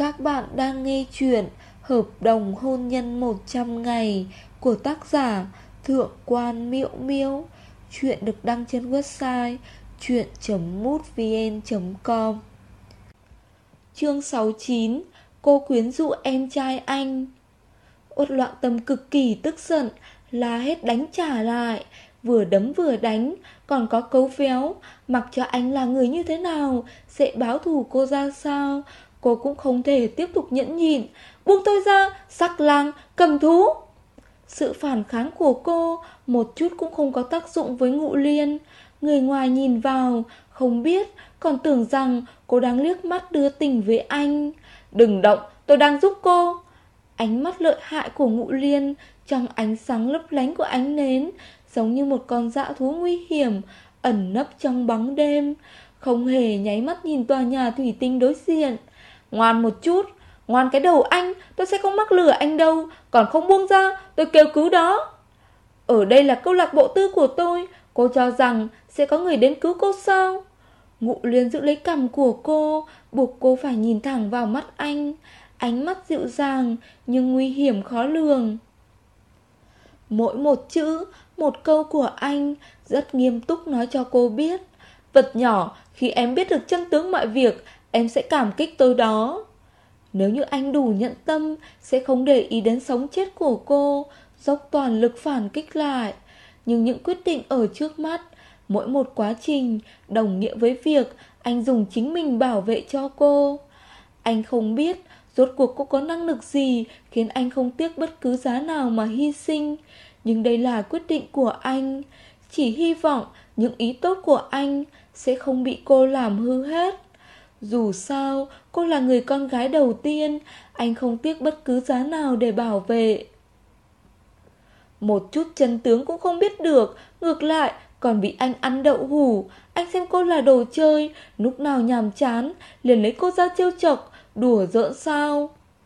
Các bạn đang nghe chuyện Hợp đồng hôn nhân 100 ngày của tác giả Thượng quan Miễu Miễu. Chuyện được đăng trên website chuyện.mútvn.com. Chương 69. Cô quyến rũ em trai anh. Uất Loạn Tâm cực kỳ tức giận, la hết đánh trả lại, vừa đấm vừa đánh, còn có cấu véo, mặc cho anh là người như thế nào, sẽ báo thù cô ra sao. Cô cũng không thể tiếp tục nhẫn nhịn. Buông tôi ra, sắc lang, cầm thú. Sự phản kháng của cô một chút cũng không có tác dụng với Ngụ Liên. Người ngoài nhìn vào, không biết, còn tưởng rằng cô đang liếc mắt đưa tình với anh. Đừng động, tôi đang giúp cô. Ánh mắt lợi hại của Ngụ Liên trong ánh sáng lấp lánh của ánh nến, giống như một con dã thú nguy hiểm ẩn nấp trong bóng đêm, không hề nháy mắt nhìn tòa nhà thủy tinh đối diện. Ngoan một chút, ngoan cái đầu anh, tôi sẽ không mắc lừa anh đâu, còn không buông ra, tôi kêu cứu đó. Ở đây là câu lạc bộ tư của tôi, cô cho rằng sẽ có người đến cứu cô sao? Ngụ Liên giữ lấy cằm của cô, buộc cô phải nhìn thẳng vào mắt anh, ánh mắt dịu dàng nhưng nguy hiểm khó lường. Mỗi một chữ, một câu của anh rất nghiêm túc nói cho cô biết, vật nhỏ, khi em biết được chân tướng mọi việc, em sẽ cảm kích tôi đó. Nếu như anh đủ nhẫn tâm, sẽ không để ý đến sống chết của cô, dốc toàn lực phản kích lại. Nhưng những quyết định ở trước mắt, mỗi một quá trình đồng nghĩa với việc anh dùng chính mình bảo vệ cho cô. Anh không biết rốt cuộc cô có năng lực gì khiến anh không tiếc bất cứ giá nào mà hy sinh. Nhưng đây là quyết định của anh. Chỉ hy vọng những ý tốt của anh sẽ không bị cô làm hư hết. Dù sao, cô là người con gái đầu tiên, anh không tiếc bất cứ giá nào để bảo vệ. Một chút chân tướng cũng không biết được, ngược lại còn bị anh ăn đậu hủ. Anh xem cô là đồ chơi, lúc nào nhàm chán liền lấy cô ra trêu chọc, đùa giỡn sao?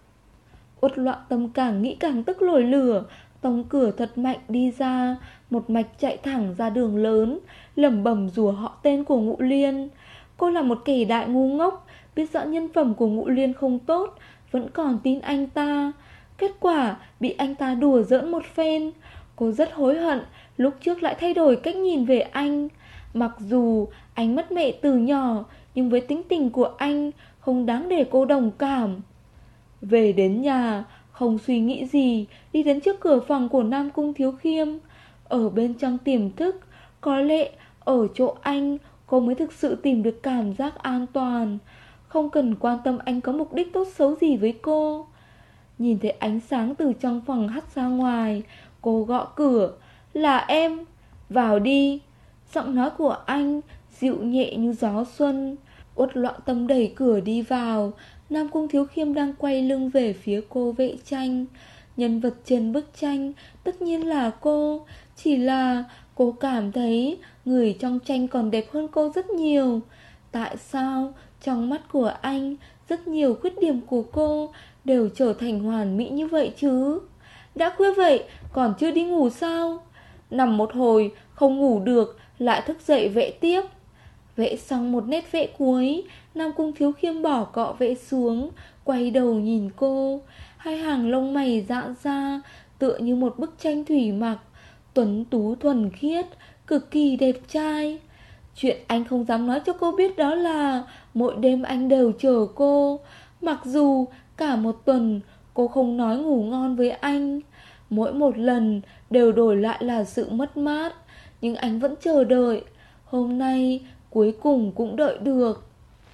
Uất Loạn Tâm càng nghĩ càng tức nổi lửa, tông cửa thật mạnh đi ra, một mạch chạy thẳng ra đường lớn, lẩm bẩm rủa họ tên của Ngụ Liên. Cô là một kẻ đại ngu ngốc, biết rõ nhân phẩm của Ngụ Liên không tốt, vẫn còn tin anh ta. Kết quả bị anh ta đùa giỡn một phen. Cô rất hối hận lúc trước lại thay đổi cách nhìn về anh. Mặc dù anh mất mẹ từ nhỏ, nhưng với tính tình của anh không đáng để cô đồng cảm. Về đến nhà, không suy nghĩ gì, đi đến trước cửa phòng của Nam Cung Thiếu Khiêm. Ở bên trong tiềm thức, có lẽ ở chỗ anh cô mới thực sự tìm được cảm giác an toàn, không cần quan tâm anh có mục đích tốt xấu gì với cô. Nhìn thấy ánh sáng từ trong phòng hắt ra ngoài, cô gõ cửa. Là em, vào đi. Giọng nói của anh dịu nhẹ như gió xuân. Uất Loạn Tâm đẩy cửa đi vào. Nam Cung Thiếu Khiêm đang quay lưng về phía cô vẽ tranh. Nhân vật trên bức tranh tất nhiên là cô, chỉ là cô cảm thấy người trong tranh còn đẹp hơn cô rất nhiều. Tại sao trong mắt của anh rất nhiều khuyết điểm của cô đều trở thành hoàn mỹ như vậy chứ? Đã khuya vậy còn chưa đi ngủ sao? Nằm một hồi không ngủ được, lại thức dậy vẽ tiếp. Vẽ xong một nét vẽ cuối, Nam Cung Thiếu Khiêm bỏ cọ vẽ xuống, quay đầu nhìn cô. Hai hàng lông mày giãn ra, tựa như một bức tranh thủy mặc, tuấn tú thuần khiết, cực kỳ đẹp trai. Chuyện anh không dám nói cho cô biết đó là mỗi đêm anh đều chờ cô. Mặc dù cả một tuần cô không nói ngủ ngon với anh, mỗi một lần đều đổi lại là sự mất mát, nhưng anh vẫn chờ đợi. Hôm nay cuối cùng cũng đợi được.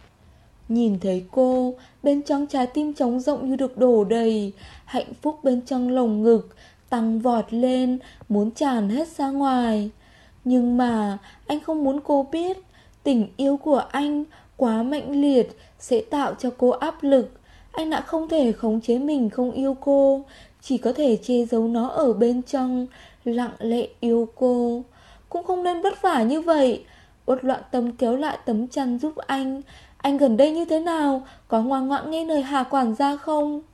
Nhìn thấy cô, bên trong trái tim trống rỗng như được đổ đầy, hạnh phúc bên trong lồng ngực tăng vọt lên, muốn tràn hết ra ngoài. Nhưng mà anh không muốn cô biết, tình yêu của anh quá mạnh liệt sẽ tạo cho cô áp lực. Anh đã không thể khống chế mình không yêu cô, chỉ có thể che giấu nó ở bên trong, lặng lẽ yêu cô. Cũng không nên vất vả như vậy. Uất Loạn Tâm kéo lại tấm chăn giúp anh. Anh gần đây như thế nào? Có ngoan ngoãn nghe lời Hà quản gia không?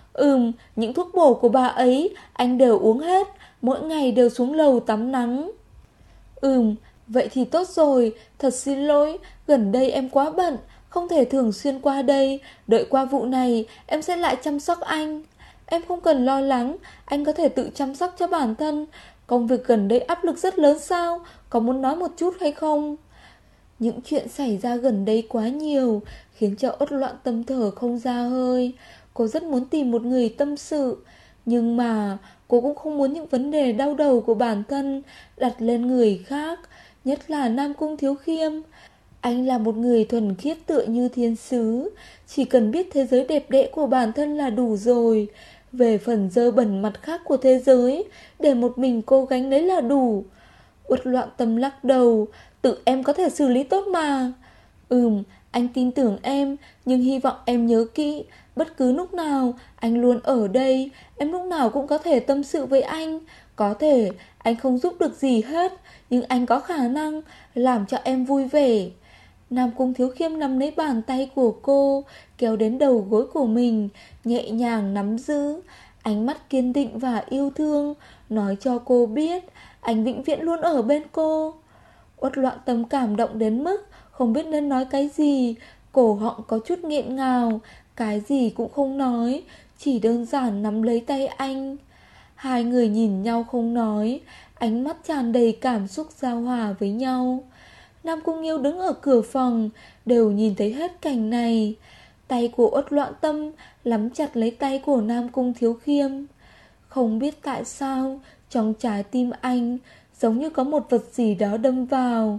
Những thuốc bổ của bà ấy anh đều uống hết, mỗi ngày đều xuống lầu tắm nắng. Vậy thì tốt rồi. Thật xin lỗi, gần đây em quá bận, Không thể thường xuyên qua đây. Đợi qua vụ này em sẽ lại chăm sóc anh. Em không cần lo lắng, anh có thể tự chăm sóc cho bản thân. Công việc gần đây áp lực rất lớn sao? Có muốn nói một chút hay không? Những chuyện xảy ra gần đây quá nhiều, khiến cho Uất Loạn Tâm thở không ra hơi. Cô rất muốn tìm một người tâm sự, nhưng mà cô cũng không muốn những vấn đề đau đầu của bản thân đặt lên người khác, nhất là Nam Cung Thiếu Khiêm. Anh là một người thuần khiết tựa như thiên sứ, chỉ cần biết thế giới đẹp đẽ của bản thân là đủ rồi. Về phần dơ bẩn mặt khác của thế giới, để một mình cô gánh lấy là đủ. Uất Loạn Tâm lắc đầu, tự em có thể xử lý tốt mà. Anh tin tưởng em, nhưng hy vọng em nhớ kỹ, bất cứ lúc nào anh luôn ở đây, em lúc nào cũng có thể tâm sự với anh. Có thể anh không giúp được gì hết, nhưng anh có khả năng làm cho em vui vẻ. Nam Cung Thiếu Khiêm nắm lấy bàn tay của cô, kéo đến đầu gối của mình, nhẹ nhàng nắm giữ. Ánh mắt kiên định và yêu thương, nói cho cô biết anh vĩnh viễn luôn ở bên cô. Uất Loạn Tâm cảm động đến mức không biết nên nói cái gì, cổ họng có chút nghẹn ngào, cái gì cũng không nói, chỉ đơn giản nắm lấy tay anh. Hai người nhìn nhau không nói, ánh mắt tràn đầy cảm xúc giao hòa với nhau. Nam Cung Nghiêu đứng ở cửa phòng, đều nhìn thấy hết cảnh này. Tay của Uất Loạn Tâm nắm chặt lấy tay của Nam Cung Thiếu Khiêm. Không biết tại sao, trong trái tim anh giống như có một vật gì đó đâm vào.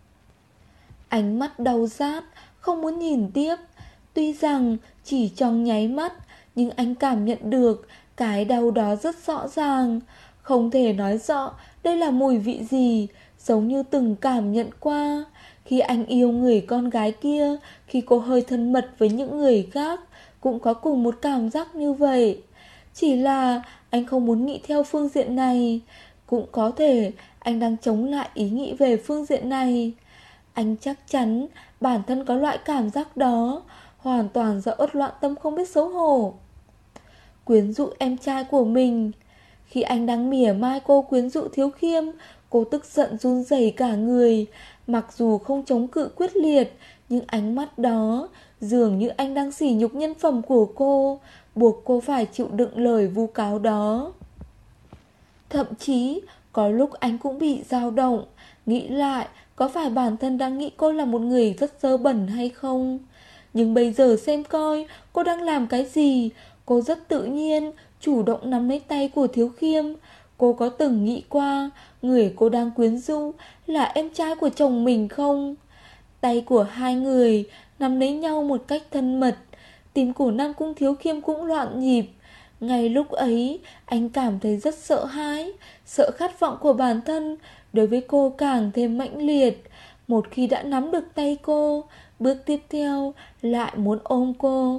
Ánh mắt đau rát, không muốn nhìn tiếp. Tuy rằng chỉ trong nháy mắt, nhưng anh cảm nhận được cái đau đó rất rõ ràng. Không thể nói rõ đây là mùi vị gì, giống như từng cảm nhận qua. Khi anh yêu người con gái kia, khi cô hơi thân mật với những người khác, cũng có cùng một cảm giác như vậy. Chỉ là anh không muốn nghĩ theo phương diện này. Cũng có thể anh đang chống lại ý nghĩ về phương diện này. Anh chắc chắn bản thân có loại cảm giác đó, hoàn toàn do Uất Loạn Tâm không biết xấu hổ. Quyến rũ em trai của mình. Khi anh đang mỉa mai cô quyến rũ Thiếu Khiêm, cô tức giận run rẩy cả người. Mặc dù không chống cự quyết liệt, nhưng ánh mắt đó dường như anh đang sỉ nhục nhân phẩm của cô, buộc cô phải chịu đựng lời vu cáo đó. Thậm chí có lúc anh cũng bị dao động, nghĩ lại có phải bản thân đang nghĩ cô là một người rất dơ bẩn hay không. Nhưng bây giờ xem coi cô đang làm cái gì. Cô rất tự nhiên chủ động nắm lấy tay của Thiếu Khiêm. Cô có từng nghĩ qua người cô đang quyến rũ là em trai của chồng mình không? Tay của hai người nắm lấy nhau một cách thân mật. Tim của Nam Cung Thiếu Khiêm cũng loạn nhịp. Ngay lúc ấy anh cảm thấy rất sợ hãi. Sợ khát vọng của bản thân đối với cô càng thêm mãnh liệt. Một khi đã nắm được tay cô, bước tiếp theo lại muốn ôm cô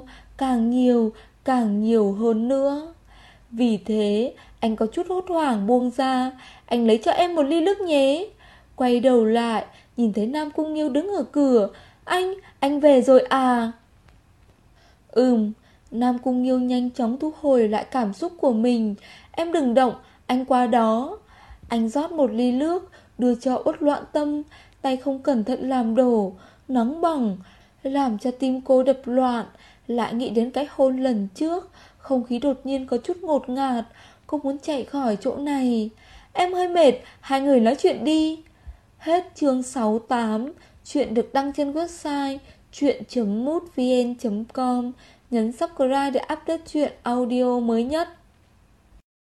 càng nhiều hơn nữa. Vì thế anh có chút hốt hoảng buông ra. Anh lấy cho em một ly nước nhé. Quay đầu lại nhìn thấy Nam Cung Nghiêu đứng ở cửa. Anh về rồi à? Nam Cung Nghiêu nhanh chóng thu hồi lại cảm xúc của mình. Em đừng động, anh qua đó. Anh rót một ly nước đưa cho Uất Loạn Tâm. Tay không cẩn thận làm đổ, nóng bỏng, làm cho tim cô đập loạn. Lại nghĩ đến cái hôn lần trước, không khí đột nhiên có chút ngột ngạt. Cô muốn chạy khỏi chỗ này. Em hơi mệt, hai người nói chuyện đi. Hết chương 68. Chuyện được đăng trên website chuyện.mútvn.com. Nhấn subscribe để update chuyện audio mới nhất.